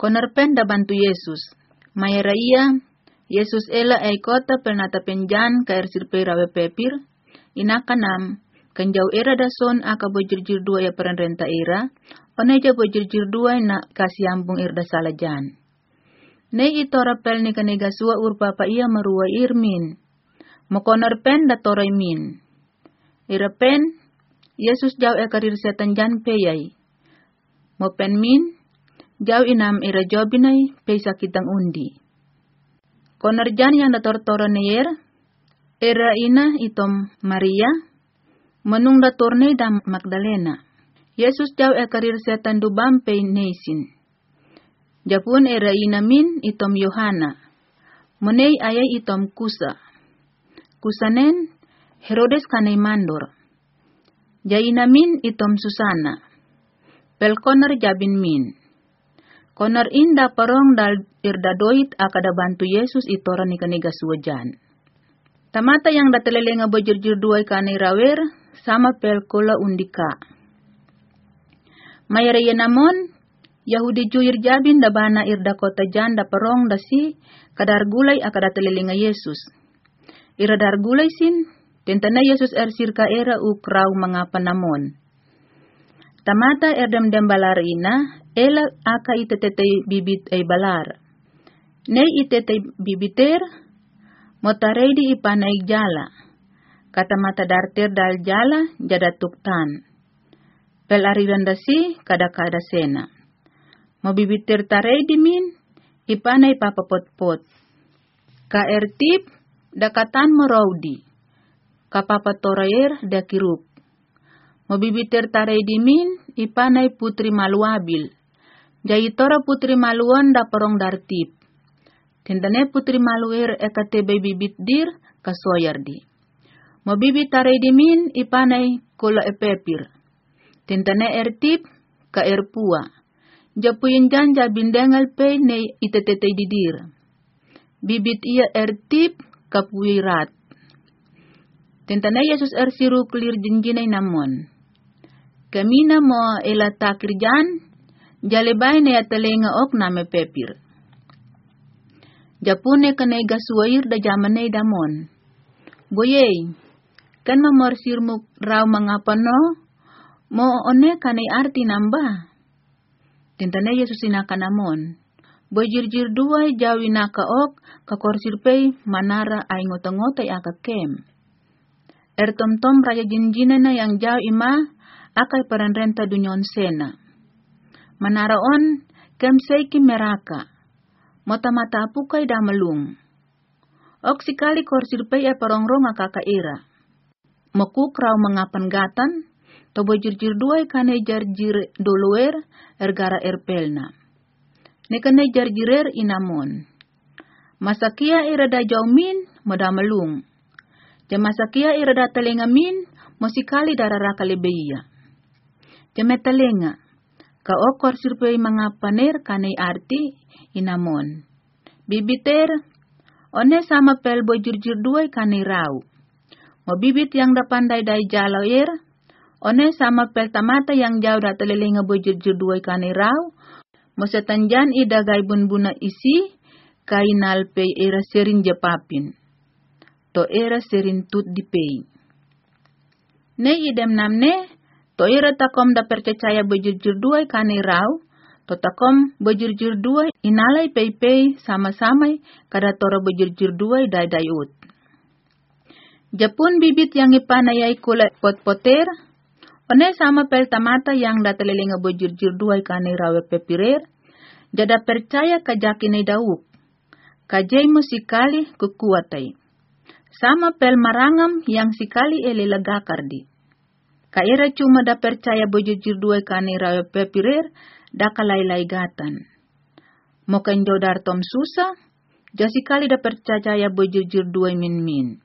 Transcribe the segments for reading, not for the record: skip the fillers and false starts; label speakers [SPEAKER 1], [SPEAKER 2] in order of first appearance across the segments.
[SPEAKER 1] Konerpen da bantu Yesus. Mayera iya, Yesus ela ay kota penata penjan ka ersirpe rawe pepir. Inakanam, kanjau era dason aka bojirjir dua ya perenrenta era. Oneja bojirjir dua na kasiambung irda salajan. Nei itora pel ni kanega sua urpapa iya marua irmin. Mokonerpen da toray min. Irapen, Yesus jau ekarir setan jan peyai. Mopen min, jau inam ira jobinay peysa kitang undi. Konerjan yang dator-toro neyer, era ina itom Maria, menung datorne dam Magdalena. Yesus jau ekarir setan dubam pey neisin. Japun era ina min itom Yohana, menei ayay itom Kusa. Kusanen Herodes kanay mandor. Jaina min itom Susana. Pel koner jabin min. Koner inda parong dal irda doit akada bantu Yesus itora ni kaniga suwajan. Tamata yang datelelenga bojirjir duay kanay rawer sama pel kola undika. Mayaraya namon, Yahudi juir jabin da bana irda kota jan da parong da si kadar gulay akada telelenga Yesus. Ira dar gulay sin, tentana Yesus ersirka era ukraw mga panamon. Tamata erdem-dem balar ina, ela aka itetetay bibit ay balar. Nei itetay bibiter, motarey di ipanay jala. Katamata darter dal jala, jada tuktan. Pel arirandasi, kada-kada sena. Mabibiter tarey di min, ipanay papapotpot. Ka ertip, dakatan morowdi. Kapapatorayer da kirup. Mabibiter tarey di min, ipanay putri maluabil. Jayitora putri maluan da parong dartip. Tindane putri maluer ekatebe bibit dir kasoyar di. Mabibit tarey di min, ipanay kula epepir. Tindane ertip ka erpua. Japuyin jan jabindengal pey ne itetetay didir. Bibit iya ertip kapuirat. Tentana Yesus ersiru kelir jinjinay namon. Kamina mo elatakir jan, jalebay na yatalenga ok name pepir. Japune kanay gasuair da jamanay damon. Boyey, kan mamorsir mo raw mga pano, mo one kanay arti namba. Tentana Yesus inakanamon. Bojirjir duay jawi nakaok kakorsirpay manara ay ngotangotay akakem. Ertom-tom raya jinjina na yang jaw ima akay paranrenta dunyon sena. Manaraon kemsay kimeraka. Mata-mata apukay damalung. Ok sikali korsirpay ay parongrong akakaira. Mokukraw mga panggatan, to bojirjir duay kanay jarjir doluer ergara erpelna. Nekanay jarjirer inamon. Masakia irada jaumin modamalung. Jamasakia irada talengamin mosikali dararaka lebeia. Jametalenga. Kaokor sirpay mga paner kanay arti inamon. Bibiter, one sama pel bojirjir duay kanay raw. Mabibit yang dapanday day jalawer, one sama pel tamata yang jauh datalelenga bojirjir duay kanay raw. Mosetanjan idagay bunbuna isi, kainal pay era serin japapin. To era serin tut di pay. Ne idem namne, to era takom da percaya bojirjir duay kanay raw, to takom bojirjir duay inalay pay sama-samay kada tora bojirjir duay daydayut. Japun bibit yang ipanayay kulat pot-poter, one sama pel tamata yang datalelenga bojirjir duay kanay rawe pepirer, jada percaya kajakinay dauk, kajay mo sikali kukuwatay. Sama pel marangam yang sikali elilagakardi. Kaira cuma da percaya bojirjir duay kanay rawe pepirer, da kalaylay gatan. Mokan jodar tom susa, jasikali da percaya bojirjir duay min.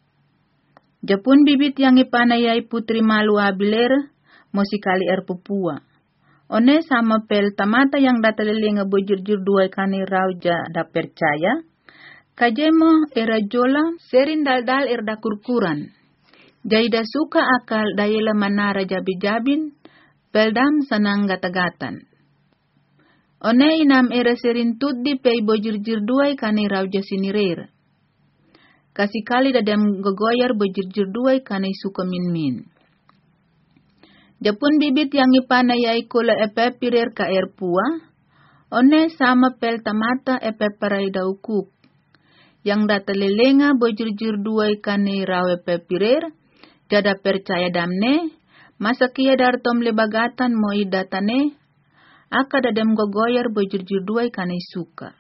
[SPEAKER 1] Japun bibit yang ipanayay putri malu abiler, mosikali erpupua. One sama pel tamata yang datalelenga bojirjir duay kanay raw da percaya, kajemo era jola serin dal-dal erda kurkuran. Jaida suka akal dayela manara jabi-jabin, peldam sanang gatagatan. One inam era serintut di pei bojirjir duai kane rau jasinirer. Kasih kali dadam gogoyar bojirjir duai kane suka min. Japun bibit yang ipana yai kula epe pirer ka erpua. One sama pel tamata epe parai daukuk. Yang data lelenga bojirjir duai kane rau epe pirer. Jada percaya damne. Masa kia dartom lebagatan moi datane. Aka dadam gogoyar bojirjir duai kane suka.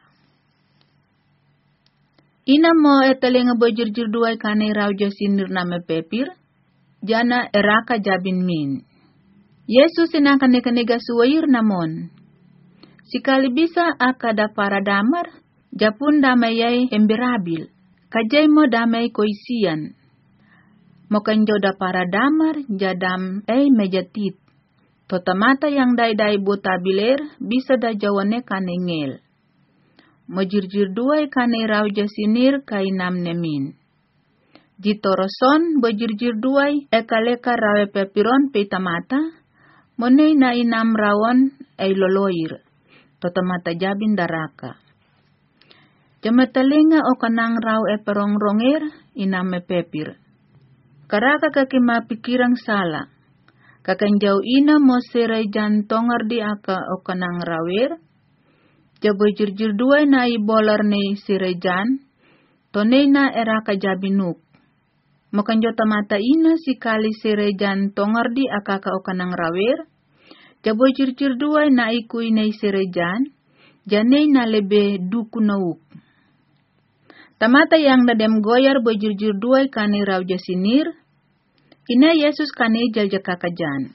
[SPEAKER 1] Ina mo etalenga bojirjir duai kane rau jasinir name pepir. Jana eraka jabin min. Yesus inakan nega suwair namon. Sikali bisa aka da para damar. Japun damai yai emberabil. Kajai mo damai koisian. Mokan joda para damar jadam mejatit. Totamata yang dai buta biler bisa da jawane kane ngel. Mojirjir duai kane rau jasinir kainam nemin. Jitoroson bojirjir duai ekaleka rawe pepiron peitamata. Monei na inam rawon loloir. Totamata jabin daraka. Jamatalinga o kanang raw perong-ronger inam pepir. Karaka kakima pikirang sala. Kakanjau ina mo serai jantongar di aka o kanang rawer. Jabo jirjir duay na ibolar ni serai jan. Tonay na eraka jabinuk. Makanjo tamata ina si kali serai jantongar di aka ka o kanang rawer. Jabo jirjir duay na ikuy na serai jan. Janay na lebe duku nauk. Tamata yang dadem goyar bojirjir duay kani raw jasinir. Ina Yesus kani jaljakajan.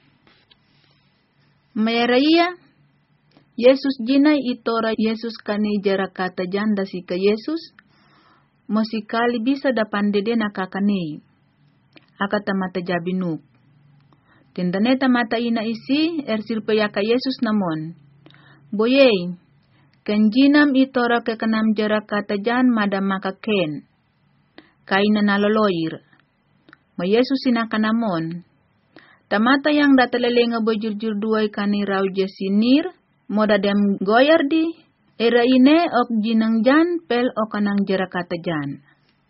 [SPEAKER 1] Mayaraya Yesus jinay itora Yesus kani jarakata janda si ka Yesus. Mosikali bisa dapan dede nakakani. Aka tamata jabinuk. Tindane tamata ina isi ersirpaya ka Yesus namon. Boyey. Kenjinam itora kekenam jarakata jan madam makaken. Kaina naloloir. Ma Yesus sinakanamon. Tamata yang datalelenga bojurjur duay kani raw jasinir. Moda dem goyar di. Era ine ok jinang jan pel okanang jarakata jan.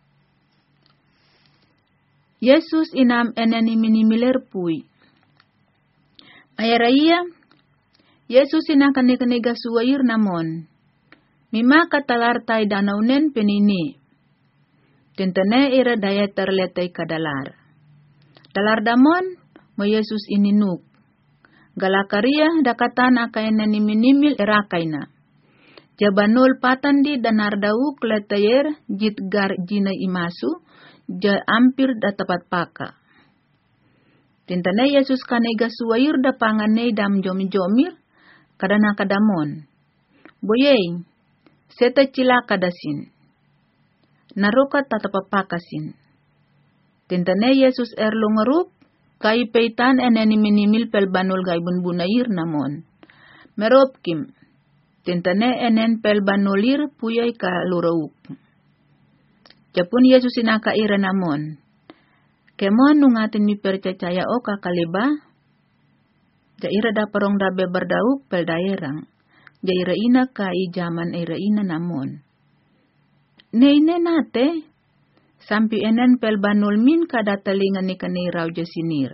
[SPEAKER 1] Yesus inam enani minimiler pui. Ayaraya. Yesus inakan-ikanega suwair namon. Mima katalartay danaunen penini. Tentane ira daya terletai kadalar. Dalar damon, mo Yesus ininuk. Galakaria dakatan akaina niminimil erakaina. Jabanul patandi danar dauk letayer jitgar jina imasu, ja ampir da tapat paka. Tentane Yesus kanega suwair da panganay dam jomir, kadana kadamon. Boyey, seta cilaka dasin. Naruka tatapapakasin. Tentane Yesus erlungarup, kai peitan eneni minimil pel banul gaibun bunair namon. Meropkim, tentane enen pel banulir puyay ka lurauk. Japun Yesus inaka ira namon. Kemon nungatin mi percaya o kakaliba. Jaira da parong da beberdauk pel daerang. Jaira ina ka ijaman ira ina namon. Neine nate, sampi enen pel banul min kada talingan ni kani raw jasinir.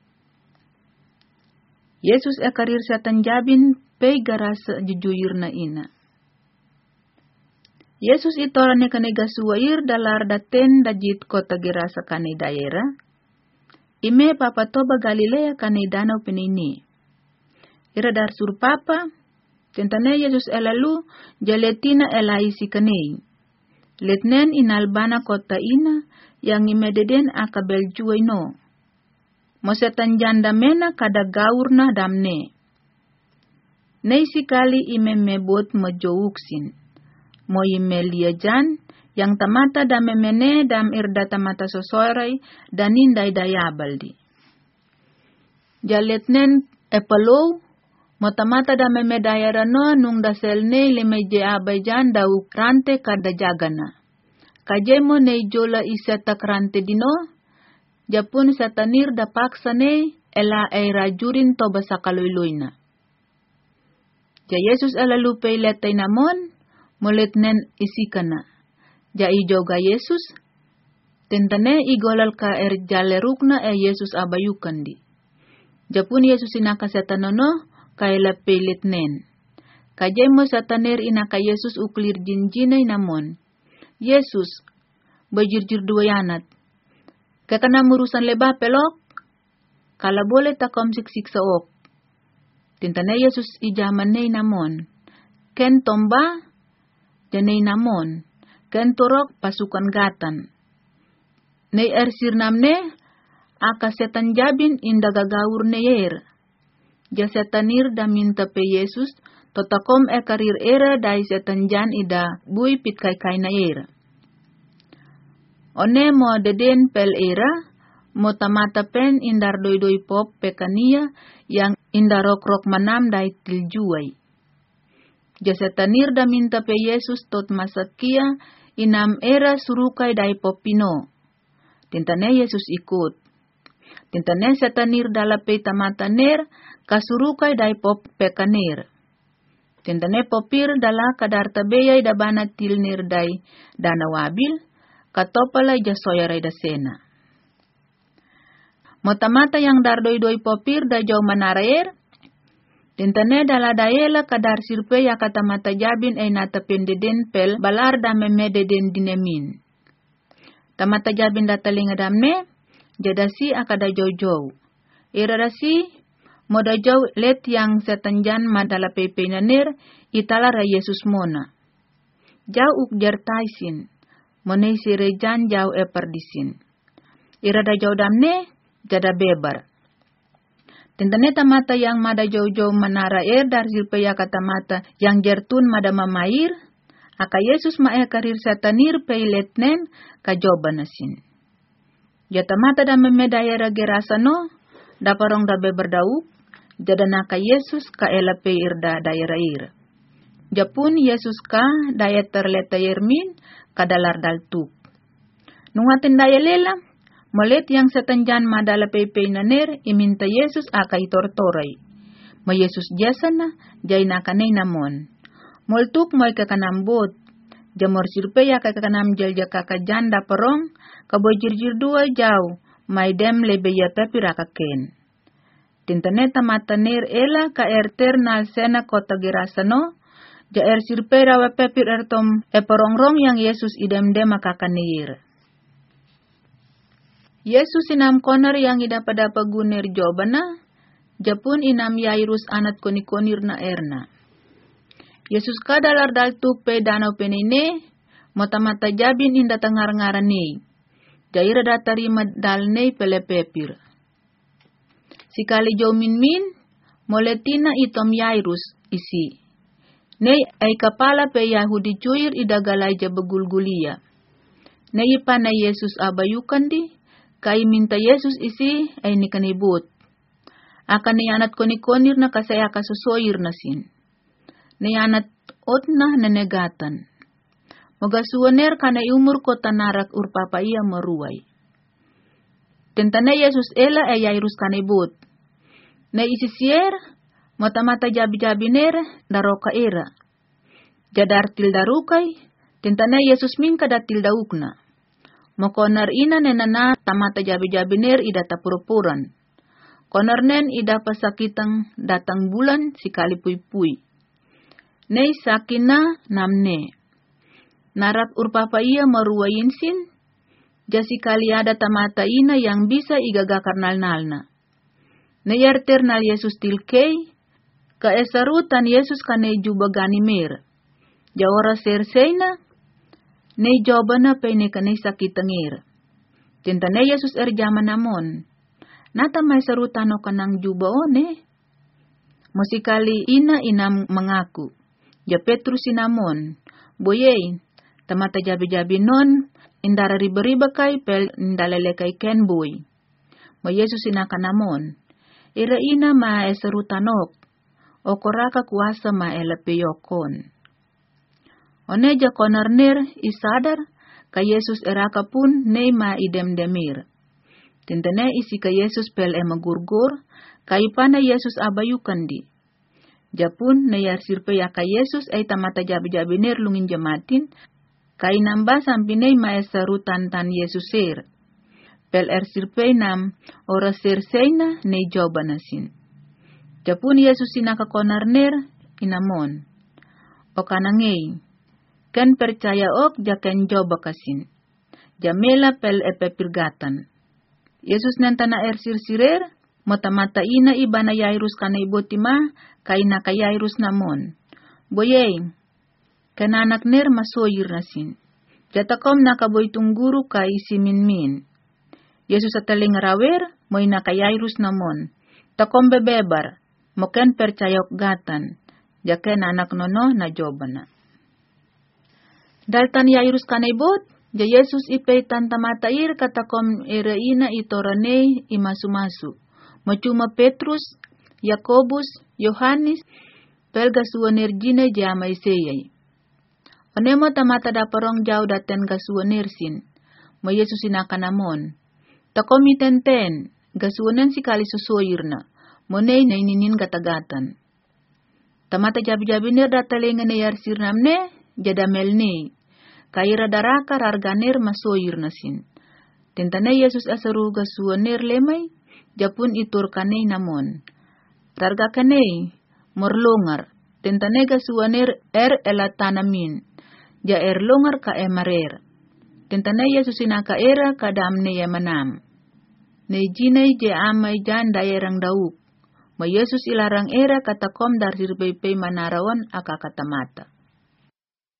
[SPEAKER 1] Yesus ekarir satan jabin pei garasa jujuyir na ina. Yesus itora ni kani gasuwair dalar daten dajit kota gerasa kani daerah. Ime papatoba Galilea kani danau penini. Ira dar sur papa, tentane Yesus elalu jaletina elaisi kani. Letnen inalbana kota ina yang imededen akabel juay no. Mosetan janda mena kada gaurna damne. Nei sikali ime mebot mojouksin. Mo ime liajan yang tamata dame mene dam irda tamata sosoray danin daydayabaldi. Jaletnen epalow mo tamata dame medayarano nung daselne limeje abayjan daw krante kada jagana. Kajemo nei jola iseta krante dino, japun satanir da paksane ela rajurin toba sakaloyloyna. Ja Yesus lalu letay namon, mulit nen isikana. Ja ijoga Yesus, tentane igolal ka jalerukna Yesus abayukan di. Japun Yesus inaka setanono, kaila pelit nen. Kajemo sataner inaka Yesus uklir jinjinay namon. Yesus, bajirjir duwayanat. Kakana murusan leba pelok, kala boleh takom siksik saok. Tintane Yesus ijaman nay namon. Ken tomba, janay namon. Ken turok pasukan gatan. Nay ersir namne, aka setan jabin inda gagawur neyer. Ja setanir da minta pe Yesus, totakom karir era dai setan jan ida bui pit kai na era. One mo deden pel era, mo tamata pen indar doi pop pekania yang indarok manam dai tiljuai. Ja setanir da minta pe Yesus tot masakia inam era surukai dai popino. Tintane Yesus ikut. Tintane setanir dala pe tamata ner kasurukai dai pop pekanir. Tintane popir dala kadar tabeyay da banat tilnir dai dana wabil katopala jasoyaray da sena. Motamata yang dardoi popir da jaw manarayer. Tintane dala dayela kadar sirpe ya katamata jabin ay natapendeden pel balar da memededen dinemin. Tamata jabin da talinga damne, jadasi akada jow-jow. Irarasi, moda jow let yang setanjan madala pepe nanir, italara Yesus mona. Jaw ukjar taisin, monay sirejan jaw perdisin. Irada jaw damne, jada bebar. Tentane tamata yang mada jow-jow manara dar sirpeya katamata yang jertun mada mamair, aka Yesus karir setanir peiletnen kajobanasin. Jatamata da memedayera gerasano, da parong da beberdauk, jada naka Yesus ka elape irda daera ir. Japun Yesus ka daya terleta yermin kadalar daltuk. Nungatin daya lela, molet yang setanjan madala pepe naner iminta Yesus aka itortoray. Ma Yesus jasana jay nakanay namon. Moltuk mo'y kakanambot. Jamor sirpeya kakanam jalja kakajanda perong kabojirjir dua jaw may dem lebeya pepira kaken. Tintaneta matanir ela ka eternal sena kota gerasano ja sirpera wa pepir ertom perongrong yang Yesus idem-dem makakanir. Yesus inam koner yang ida pada pagunir jobana, japun inam Yairus anat konikonir na erna. Yesus kadalar daltuk pe danau penine, mata-mata jabin inda tengar-ngarani. Jaira datari madalne pele pepir. Sikali jo min, moletina itom Yairus isi. Nei ay kapala pe Yahudi cuir idagalay ja begulgulia. Nei pana Yesus abayukan di, kai minta Yesus isi ay nikanibut. Akan ni anat konikonir na kasaya kasusoyir na sin. Ni anat otna nenegatan. Magasuaner kana umur ko tanarak urpapaiya maruay. Tentana Yesus ela ay Yairus kanibut. Na isisier, mata-mata jabi-jabiner daroka era. Jadar tildarukay, tentana Yesus min kada tildaukna. Mokonar ina nenana tamata jabi-jabiner ida tapurupuran. Konar nen ida pasakitang datang bulan sikali pui-pui. Nei sakina namne. Narak urpapaiya maruwayin sin, jasi kali ada tamata ina yang bisa igaga karnal-nalna. Neyar ternal Yesus tilkei, kaesarutan Yesus kanay juba ganimir. Jawara serseina, nei jobana pene kanay sakitangir. Tintane Yesus jaman namon, nata may sarutano kanang juba one. Musikali ina inam mengaku, ja Petrus sinamon, boyey, tamata jabi-jabi non, indara riba-riba kay pel indalele kay ken boy. Mo Yesus inakanamon, ira ina maesarutanok, o koraka kuasa maelapeyokon. Oneja konarner isadar, ka Yesus eraka pun nei maidem-demir. Tintane isi ka Yesus pel emagurgur, kay pana Yesus abayukan di. Japun na yar sirpe yaka Yesus ay tamata jabi-jabi ner lungin jamatin, kay namba sampinay maesarutan tan Yesuser. Pel sirpe nam ora sersena ne joba nasin. Japun Yesus sinakakonar ner inamon. O kanangay, kan percaya ok jaken joba kasin. Jamela pel epepirgatan. Yesus nantana sirsirer, mata-mata ina iba na Yairus kana ibotima, kay naka Yairus namon. Boyey, kananak ner masoyir nasin. Jatakom nakaboy tungguru kay siminmin. Yesus ataling rawer, moy naka Yairus namon. Takom bebebar, moken percayok gatan, jaken anak nono na jobana. Daltan Yairus kana ibot, ja Yesus ipay tantamatair katakom ina itorane imasumasu. Macuma Petrus, Yakobus, Yohanes, pelgasuan erjine jamay seyay. Onemo tamata daparong jaw daten gasuan ersin. Mo Yesus inakanamon. Takomi tenten, gasuanan si kali susoyir na. Monay na ininin gatagatan. Tamata jabi-jabi ner datalengan na yarsir namne, jadamel ne. Kaira daraka rarganer masoyir nasin. Tentane Yesus asaru gasuaner lemay, japun itur kanay namon. Rarga kanay, morlongar, tentane gasuaner elatanamin, ja longar ka marer. Tentane Yesus inaka era kadamne yamanam. Nejinay je amay jan dayerang dauk. Ma Yesus ilarang era katakom dar sirbay manarawan akakatamata.